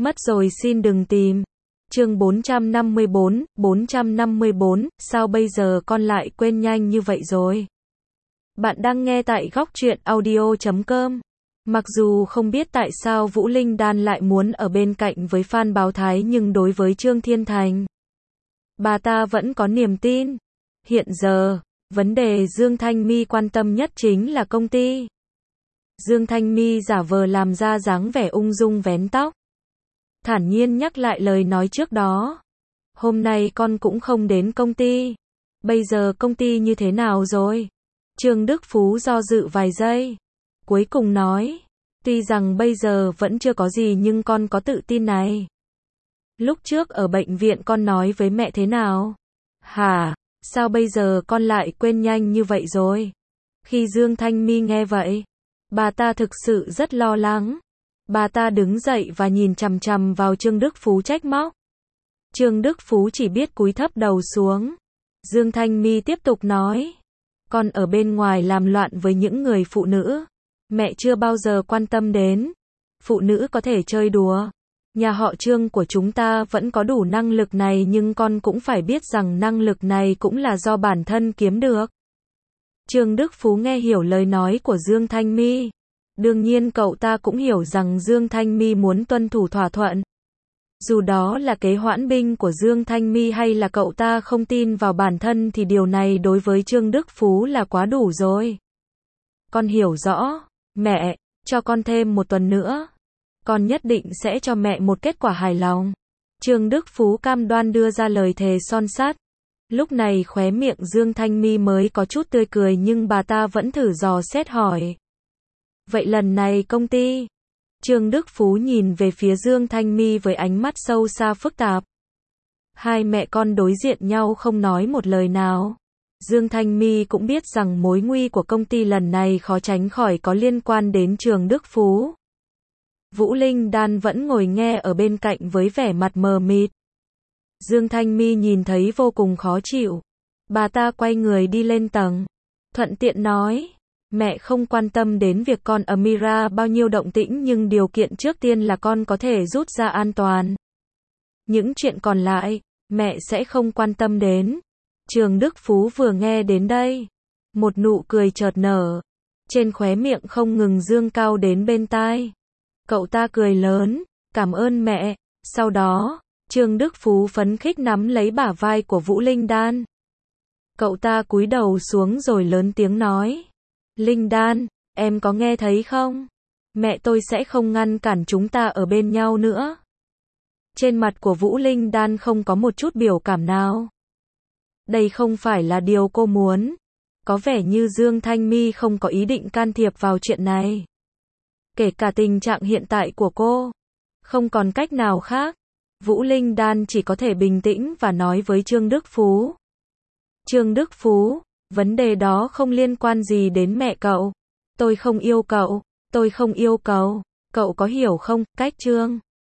Mất rồi xin đừng tìm. Chương 454, sao bây giờ con lại quên nhanh như vậy rồi? Bạn đang nghe tại Góc Truyện Audio.com. Mặc dù không biết tại sao Vũ Linh Đan lại muốn ở bên cạnh với Phan Báo Thái, nhưng đối với Trương Thiên Thành, bà ta vẫn có niềm tin. Hiện giờ, vấn đề Dương Thanh My quan tâm nhất chính là công ty. Dương Thanh My giả vờ làm ra dáng vẻ ung dung vén tóc, thản nhiên nhắc lại lời nói trước đó. Hôm nay con cũng không đến công ty. Bây giờ công ty như thế nào rồi? Trương Đức Phú do dự vài giây, cuối cùng nói, tuy rằng bây giờ vẫn chưa có gì nhưng con có tự tin này. Lúc trước ở bệnh viện con nói với mẹ thế nào? Hả? Sao bây giờ con lại quên nhanh như vậy rồi? Khi Dương Thanh My nghe vậy, bà ta thực sự rất lo lắng. Bà ta đứng dậy và nhìn chằm chằm vào Trương Đức Phú trách móc. Trương Đức Phú chỉ biết cúi thấp đầu xuống. Dương Thanh My tiếp tục nói, con ở bên ngoài làm loạn với những người phụ nữ, mẹ chưa bao giờ quan tâm đến. Phụ nữ có thể chơi đùa. Nhà họ Trương của chúng ta vẫn có đủ năng lực này, nhưng con cũng phải biết rằng năng lực này cũng là do bản thân kiếm được. Trương Đức Phú nghe hiểu lời nói của Dương Thanh My. Đương nhiên cậu ta cũng hiểu rằng Dương Thanh My muốn tuân thủ thỏa thuận. Dù đó là kế hoãn binh của Dương Thanh My hay là cậu ta không tin vào bản thân thì điều này đối với Trương Đức Phú là quá đủ rồi. Con hiểu rõ. Mẹ, cho con thêm một tuần nữa. Con nhất định sẽ cho mẹ một kết quả hài lòng. Trương Đức Phú cam đoan đưa ra lời thề son sắt. Lúc này khóe miệng Dương Thanh My mới có chút tươi cười, nhưng bà ta vẫn thử dò xét hỏi. Vậy lần này công ty? Trương Đức Phú nhìn về phía Dương Thanh My với ánh mắt sâu xa phức tạp. Hai mẹ con đối diện nhau không nói một lời nào. Dương Thanh My cũng biết rằng mối nguy của công ty lần này khó tránh khỏi có liên quan đến Trương Đức Phú. Vũ Linh Đan vẫn ngồi nghe ở bên cạnh với vẻ mặt mờ mịt. Dương Thanh My nhìn thấy vô cùng khó chịu. Bà ta quay người đi lên tầng, thuận tiện nói, mẹ không quan tâm đến việc con Amira bao nhiêu động tĩnh, nhưng điều kiện trước tiên là con có thể rút ra an toàn. Những chuyện còn lại, mẹ sẽ không quan tâm đến. Trương Đức Phú vừa nghe đến đây, một nụ cười chợt nở, trên khóe miệng không ngừng dương cao đến bên tai. Cậu ta cười lớn, cảm ơn mẹ. Sau đó, Trương Đức Phú phấn khích nắm lấy bả vai của Vũ Linh Đan. Cậu ta cúi đầu xuống rồi lớn tiếng nói, Linh Đan, em có nghe thấy không? Mẹ tôi sẽ không ngăn cản chúng ta ở bên nhau nữa. Trên mặt của Vũ Linh Đan không có một chút biểu cảm nào. Đây không phải là điều cô muốn. Có vẻ như Dương Thanh My không có ý định can thiệp vào chuyện này. Kể cả tình trạng hiện tại của cô, không còn cách nào khác. Vũ Linh Đan chỉ có thể bình tĩnh và nói với Trương Đức Phú. Trương Đức Phú, vấn đề đó không liên quan gì đến mẹ cậu. Tôi không yêu cậu, cậu có hiểu không? Cách Trương